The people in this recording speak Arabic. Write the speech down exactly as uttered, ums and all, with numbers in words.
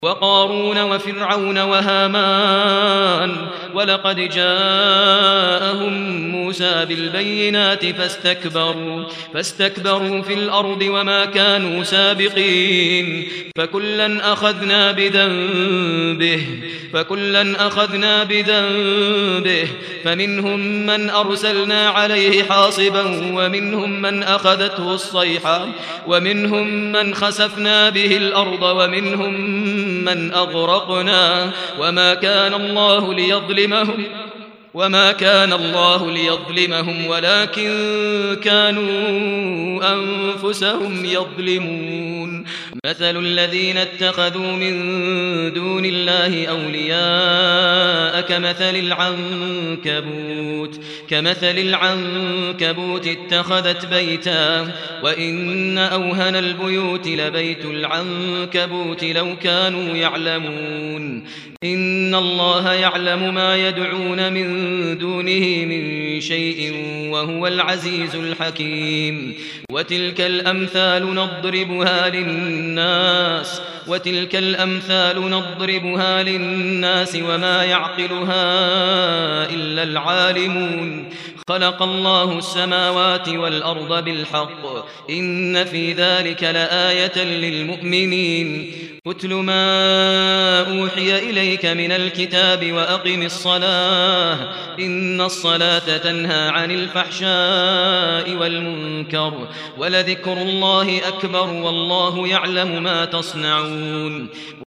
وقارون وفرعون وهامان ولقد جاءهم موسى بالبينات فاستكبروا فاستكبروا في الأرض وما كانوا سابقين فكلا أخذنا بذنبه فكلا أخذنا بذنبه فمنهم من أرسلنا عليه حاصبا ومنهم من أخذته الصيحة ومنهم من خسفنا به الأرض ومنهم من أغرقنا وما كان الله ليظلمهم وما كان الله ليظلمهم ولكن كانوا أنفسهم يظلمون مثل الذين اتخذوا من دون الله أولياء كمثل العنكبوت كمثل العنكبوت اتخذت بيتا وإن أوهن البيوت لبيت العنكبوت لو كانوا يعلمون إن الله يعلم ما يدعون من دونه من شيء وهو العزيز الحكيم وتلك الأمثال نضربها للناس وتلك الأمثال نضربها للناس وما يعقلها إلا العالمون خلق الله السماوات والأرض بالحق إن في ذلك لآية للمؤمنين اتل ما أوحي إليك من الكتاب وأقم الصلاة إن الصلاة تنهى عن الفحشاء والمنكر ولذكر الله أكبر والله يعلم ما تصنعون